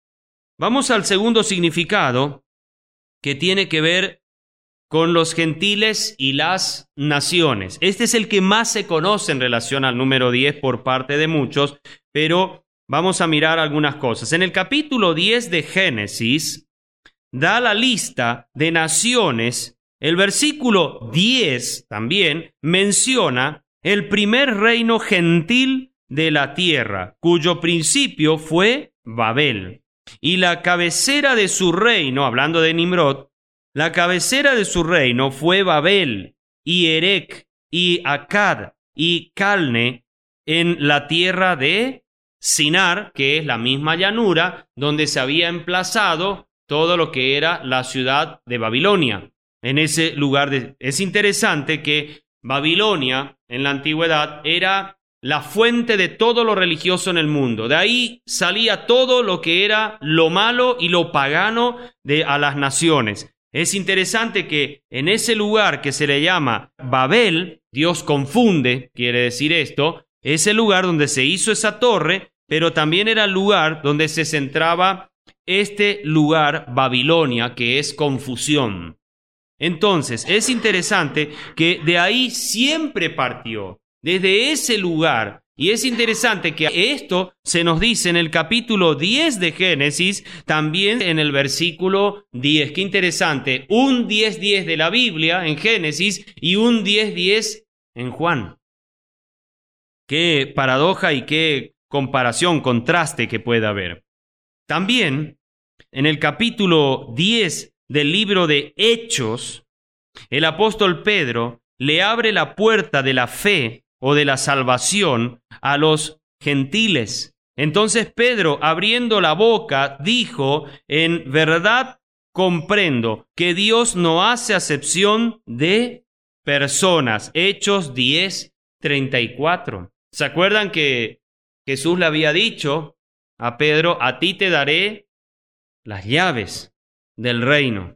Vamos al segundo significado, que tiene que ver con los gentiles y las naciones. Este es el que más se conoce en relación al número diez por parte de muchos, pero vamos a mirar algunas cosas. En el capítulo diez de Génesis, da la lista de naciones. El versículo diez también menciona el primer reino gentil de la tierra, cuyo principio fue Babel. Y la cabecera de su reino, hablando de Nimrod, la cabecera de su reino fue Babel, y Erec, y Accad, y Calne, en la tierra de Sinar, que es la misma llanura donde se había emplazado todo lo que era la ciudad de Babilonia. En ese lugar de... es interesante que Babilonia, en la antigüedad, era la fuente de todo lo religioso en el mundo. De ahí salía todo lo que era lo malo y lo pagano de a las naciones. Es interesante que en ese lugar que se le llama Babel, Dios confunde, quiere decir esto, es el lugar donde se hizo esa torre, pero también era el lugar donde se centraba este lugar Babilonia, que es confusión. Entonces, es interesante que de ahí siempre partió, desde ese lugar. Y es interesante que esto se nos dice en el capítulo diez de Génesis, también en el versículo diez. Qué interesante, un diez diez de la Biblia en Génesis y un diez diez en Juan. Qué paradoja y qué comparación, contraste que puede haber. También en el capítulo diez del libro de Hechos, el apóstol Pedro le abre la puerta de la fe o de la salvación a los gentiles. Entonces Pedro, abriendo la boca, dijo: en verdad comprendo que Dios no hace acepción de personas. Hechos diez treinta y cuatro. ¿Se acuerdan que Jesús le había dicho a Pedro: a ti te daré las llaves del reino?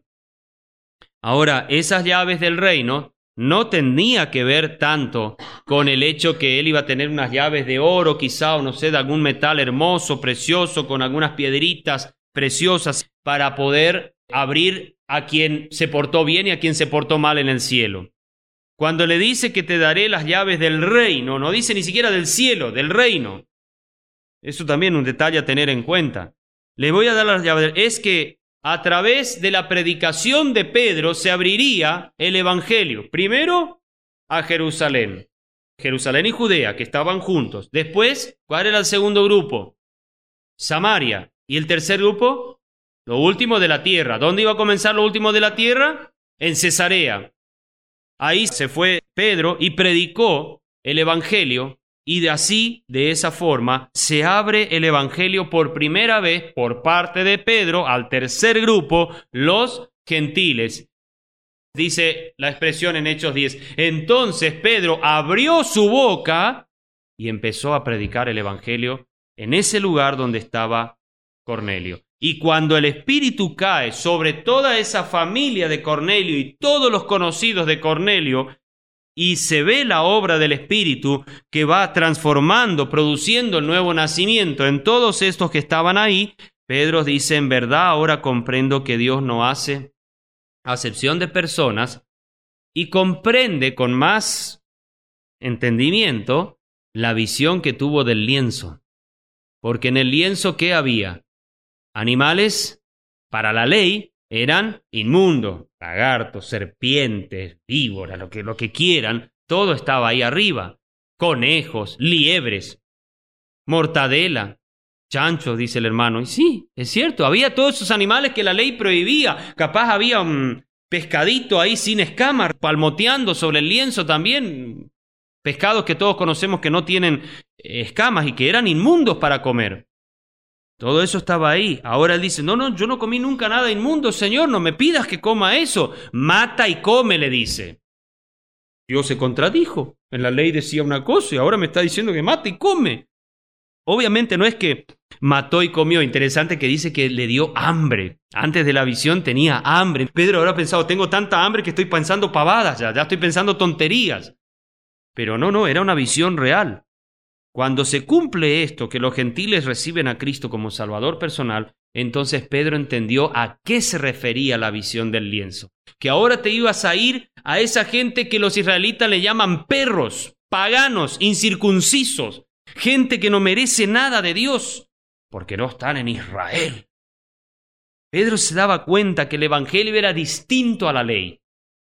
Ahora, esas llaves del reino no tenía que ver tanto con el hecho que él iba a tener unas llaves de oro, quizá, o no sé, de algún metal hermoso, precioso, con algunas piedritas preciosas para poder abrir a quien se portó bien y a quien se portó mal en el cielo. Cuando le dice que te daré las llaves del reino, no dice ni siquiera del cielo, del reino. Eso también es un detalle a tener en cuenta. Le voy a dar las llaves. Es que a través de la predicación de Pedro se abriría el evangelio. Primero a Jerusalén. Jerusalén y Judea, que estaban juntos. Después, ¿cuál era el segundo grupo? Samaria. ¿Y el tercer grupo? Lo último de la tierra. ¿Dónde iba a comenzar lo último de la tierra? En Cesarea. Ahí se fue Pedro y predicó el evangelio. Y de así, de esa forma, se abre el evangelio por primera vez por parte de Pedro al tercer grupo, los gentiles. Dice la expresión en Hechos diez. Entonces Pedro abrió su boca y empezó a predicar el evangelio en ese lugar donde estaba Cornelio. Y cuando el Espíritu cae sobre toda esa familia de Cornelio y todos los conocidos de Cornelio, y se ve la obra del Espíritu que va transformando, produciendo el nuevo nacimiento en todos estos que estaban ahí, Pedro dice: en verdad ahora comprendo que Dios no hace acepción de personas, y comprende con más entendimiento la visión que tuvo del lienzo. Porque en el lienzo, ¿qué había? Animales para la ley eran inmundos, lagartos, serpientes, víboras, lo que, lo que quieran, todo estaba ahí arriba. Conejos, liebres, mortadela, chanchos, dice el hermano. Y sí, es cierto, había todos esos animales que la ley prohibía. Capaz había un pescadito ahí sin escamas, palmoteando sobre el lienzo también. pescados que todos conocemos que no tienen escamas y que eran inmundos para comer. Todo eso estaba ahí. Ahora él dice, no, no, yo no comí nunca nada inmundo, Señor, no me pidas que coma eso. Mata y come, le dice. Dios se contradijo. En la ley decía una cosa y ahora me está diciendo que mata y come. Obviamente no es que mató y comió. Interesante que dice que le dio hambre. Antes de la visión tenía hambre. Pedro habrá pensado, tengo tanta hambre que estoy pensando pavadas ya, ya estoy pensando tonterías. Pero no, no, era una visión real. Cuando se cumple esto, que los gentiles reciben a Cristo como Salvador personal, entonces Pedro entendió a qué se refería la visión del lienzo. Que ahora te ibas a ir a esa gente que los israelitas le llaman perros, paganos, incircuncisos, gente que no merece nada de Dios, porque no están en Israel. Pedro se daba cuenta que el evangelio era distinto a la ley.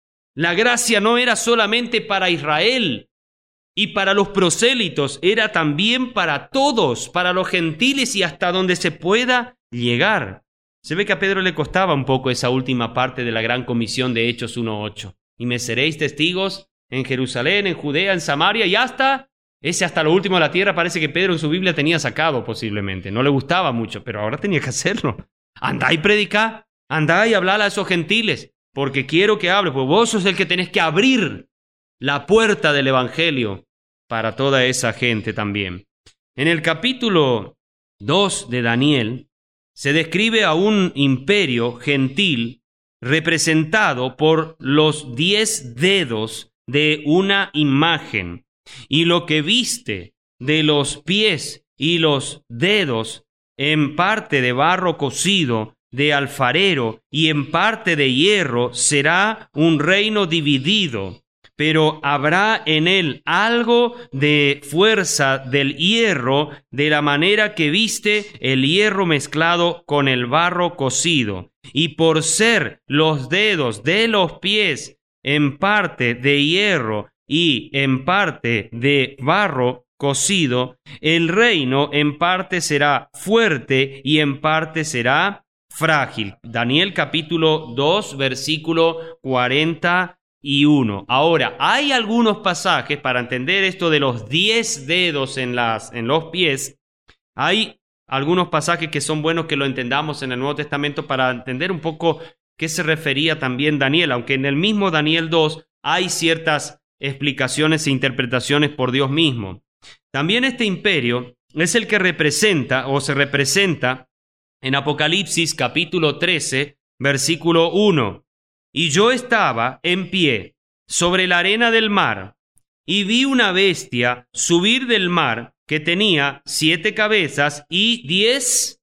La gracia no era solamente para Israel y para los prosélitos, era también para todos, para los gentiles y hasta donde se pueda llegar. Se ve que a Pedro le costaba un poco esa última parte de la gran comisión de Hechos uno ocho. Y me seréis testigos en Jerusalén, en Judea, en Samaria y hasta, ese hasta lo último de la tierra parece que Pedro en su Biblia tenía sacado posiblemente. No le gustaba mucho, pero ahora tenía que hacerlo. Andá y predicá, andá y hablá a esos gentiles, porque quiero que hable, pues vos sos el que tenés que abrir la puerta del evangelio para toda esa gente también. En el capítulo dos de Daniel se describe a un imperio gentil representado por los diez dedos de una imagen, y lo que viste de los pies y los dedos en parte de barro cocido de alfarero y en parte de hierro será un reino dividido, pero habrá en él algo de fuerza del hierro, de la manera que viste el hierro mezclado con el barro cocido. Y por ser los dedos de los pies en parte de hierro y en parte de barro cocido, el reino en parte será fuerte y en parte será frágil. Daniel capítulo dos, versículo cuarenta y uno. Ahora, hay algunos pasajes para entender esto de los diez dedos en, las, en los pies. Hay algunos pasajes que son buenos que lo entendamos en el Nuevo Testamento para entender un poco qué se refería también Daniel, aunque en el mismo Daniel dos hay ciertas explicaciones e interpretaciones por Dios mismo. También este imperio es el que representa o se representa en Apocalipsis capítulo trece, versículo uno. Y yo estaba en pie sobre la arena del mar y vi una bestia subir del mar que tenía siete cabezas y diez,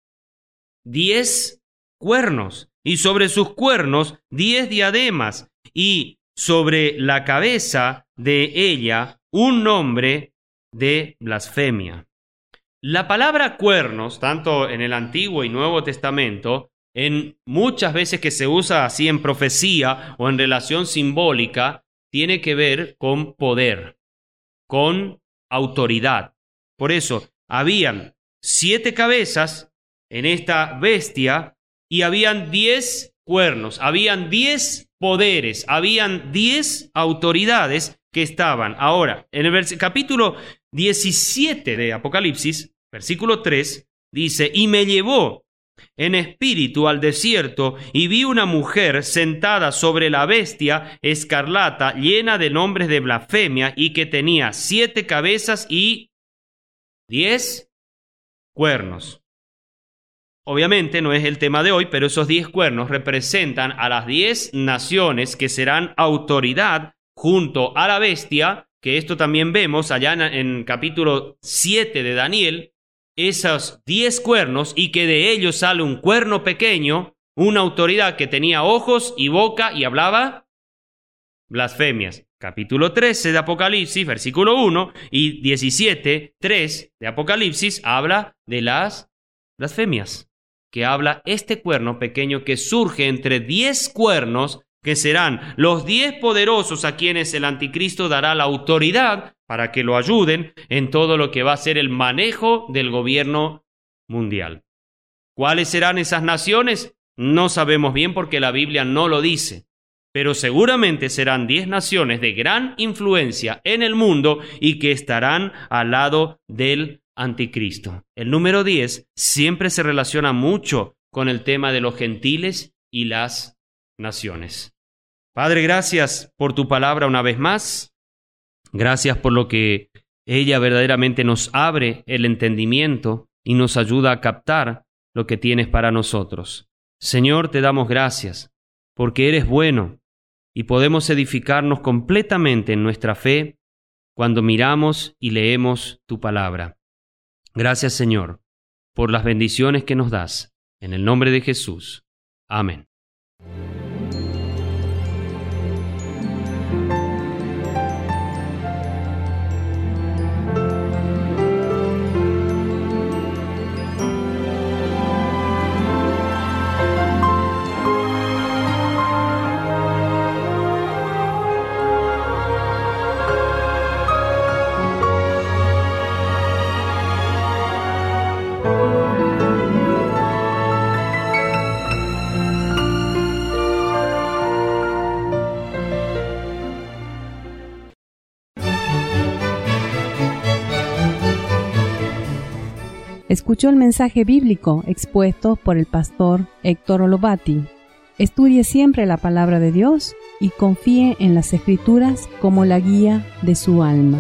diez cuernos, y sobre sus cuernos diez diademas, y sobre la cabeza de ella un nombre de blasfemia. La palabra cuernos, tanto en el Antiguo y Nuevo Testamento, en muchas veces que se usa así en profecía o en relación simbólica, tiene que ver con poder, con autoridad. Por eso, habían siete cabezas en esta bestia y habían diez cuernos, habían diez poderes, habían diez autoridades que estaban. Ahora, en el vers- capítulo diecisiete de Apocalipsis, versículo tres, dice, y me llevó en espíritu al desierto, y vi una mujer sentada sobre la bestia escarlata, llena de nombres de blasfemia, y que tenía siete cabezas y diez cuernos. Obviamente no es el tema de hoy, pero esos diez cuernos representan a las diez naciones que serán autoridad junto a la bestia, que esto también vemos allá en, en capítulo siete de Daniel, esos diez cuernos, y que de ellos sale un cuerno pequeño, una autoridad que tenía ojos y boca y hablaba blasfemias. Capítulo trece de Apocalipsis, versículo uno, y diecisiete, tres de Apocalipsis habla de las blasfemias, que habla este cuerno pequeño que surge entre diez cuernos, que serán los diez poderosos a quienes el anticristo dará la autoridad para que lo ayuden en todo lo que va a ser el manejo del gobierno mundial. ¿Cuáles serán esas naciones? No sabemos bien porque la Biblia no lo dice. pero seguramente serán diez naciones de gran influencia en el mundo y que estarán al lado del anticristo. El número diez siempre se relaciona mucho con el tema de los gentiles y las naciones. Padre, gracias por tu palabra una vez más. Gracias por lo que ella verdaderamente nos abre el entendimiento y nos ayuda a captar lo que tienes para nosotros. Señor, te damos gracias porque eres bueno y podemos edificarnos completamente en nuestra fe cuando miramos y leemos tu palabra. Gracias, Señor, por las bendiciones que nos das. En el nombre de Jesús. Amén. Escuchó el mensaje bíblico expuesto por el pastor Héctor Olovati. Estudie siempre la palabra de Dios y confíe en las Escrituras como la guía de su alma.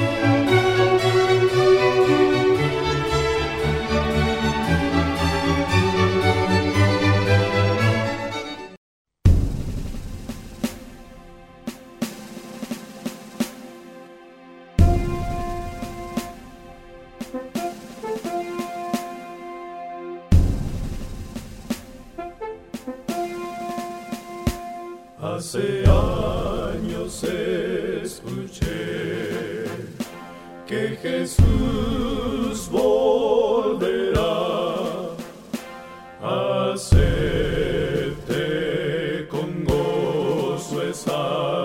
Hace años escuché que Jesús volverá. Acepte con gozo esa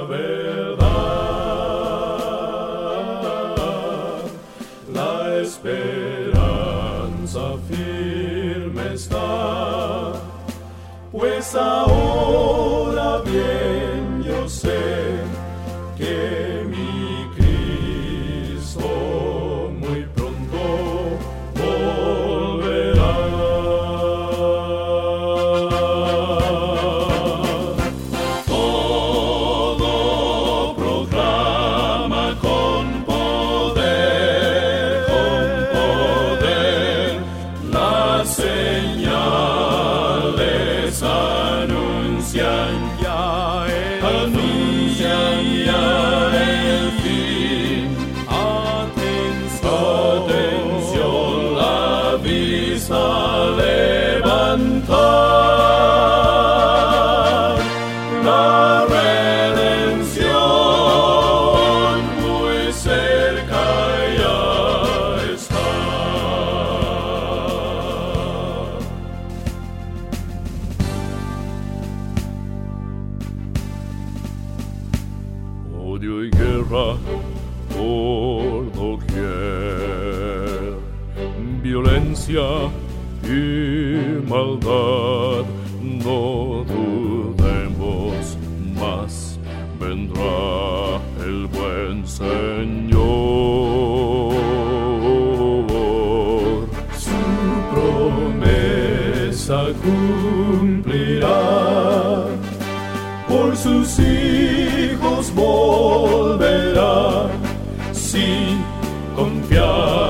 verdad. La esperanza firme está, pues ahora bien yo sé que mi Cristo muy pronto volverá. Todo proclama con poder, con poder, las señales anuncian ya el anuncian ya el fin. Atención, atención, la vista levantar, la redención muy cerca ya está. Odio y guerra por doquier, violencia y maldad, no dudemos más, vendrá el buen Señor. Su promesa cumplirá, por sus hijos volverá, si confiar